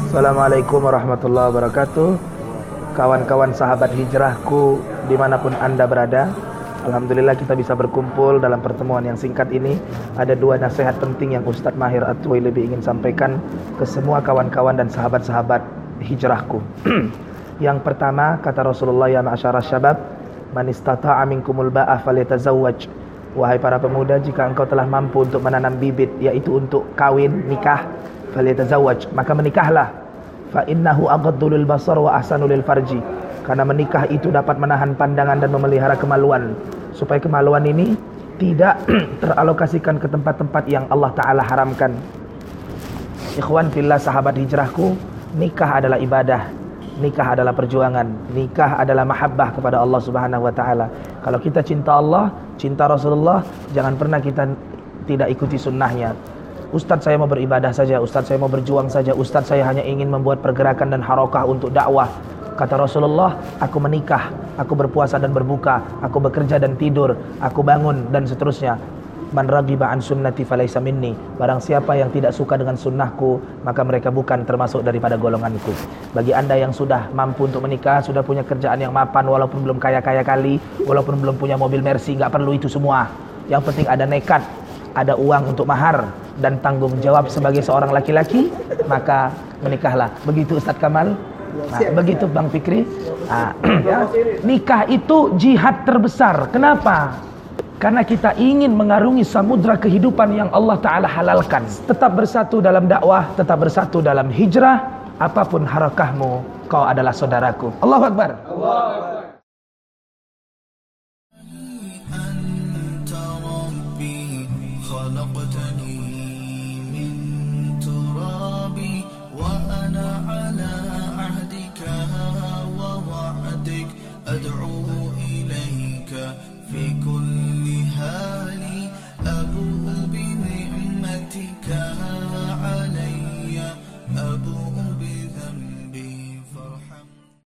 Assalamualaikum warahmatullahi wabarakatuh. Kawan-kawan sahabat hijrahku dimanapun Anda berada, alhamdulillah kita bisa berkumpul dalam pertemuan yang singkat ini. Ada dua nasihat penting yang Ustadz Mahir At-Tuwailabi ingin sampaikan ke semua kawan-kawan dan sahabat-sahabat hijrahku. Yang pertama, kata Rasulullah, ya ma'asyara syabab, man istata'a minkumul ba'a falyatazawwaj. Wahai para pemuda, jika engkau telah mampu untuk menanam bibit, yaitu untuk kawin, nikah, falyatazawwaj, maka menikahlah. Fa innahu aghaddu lil basar wa ahsanu lil farji. Karena menikah itu dapat menahan pandangan dan memelihara kemaluan, supaya kemaluan ini tidak teralokasikan ke tempat-tempat yang Allah Ta'ala haramkan. Ikhwan fillah, sahabat hijrahku, nikah adalah ibadah, nikah adalah perjuangan, nikah adalah mahabbah kepada Allah Subhanahu wa Ta'ala. Kalau kita cinta Allah, cinta Rasulullah, jangan pernah kita tidak ikuti sunnahnya. Ustadz saya mau beribadah saja, Ustadz saya mau berjuang saja, Ustadz saya hanya ingin membuat pergerakan dan harokah untuk dakwah. Kata Rasulullah, aku menikah, aku berpuasa dan berbuka, aku bekerja dan tidur, aku bangun dan seterusnya. Man raghiba an sunnati falaysa minni. Barang siapa yang tidak suka dengan sunnahku, maka mereka bukan termasuk daripada golonganku. Bagi Anda yang sudah mampu untuk menikah, sudah punya kerjaan yang mapan, walaupun belum kaya-kaya kali, walaupun belum punya mobil Mercy, enggak perlu itu semua. Yang penting ada nekat, ada uang untuk mahar dan tanggung jawab sebagai seorang laki-laki, maka menikahlah. Begitu Ustadz Kamal. Nah, begitu Bang Fikri. Nah, ya. Nikah itu jihad terbesar. Kenapa? Karena kita ingin mengarungi samudra kehidupan yang Allah Ta'ala halalkan. Tetap bersatu dalam dakwah, tetap bersatu dalam hijrah. Apapun harakahmu, kau adalah saudaraku. Allahu Akbar. Allahu Akbar. أدعو إليك في كل حال أبوء بنعمتك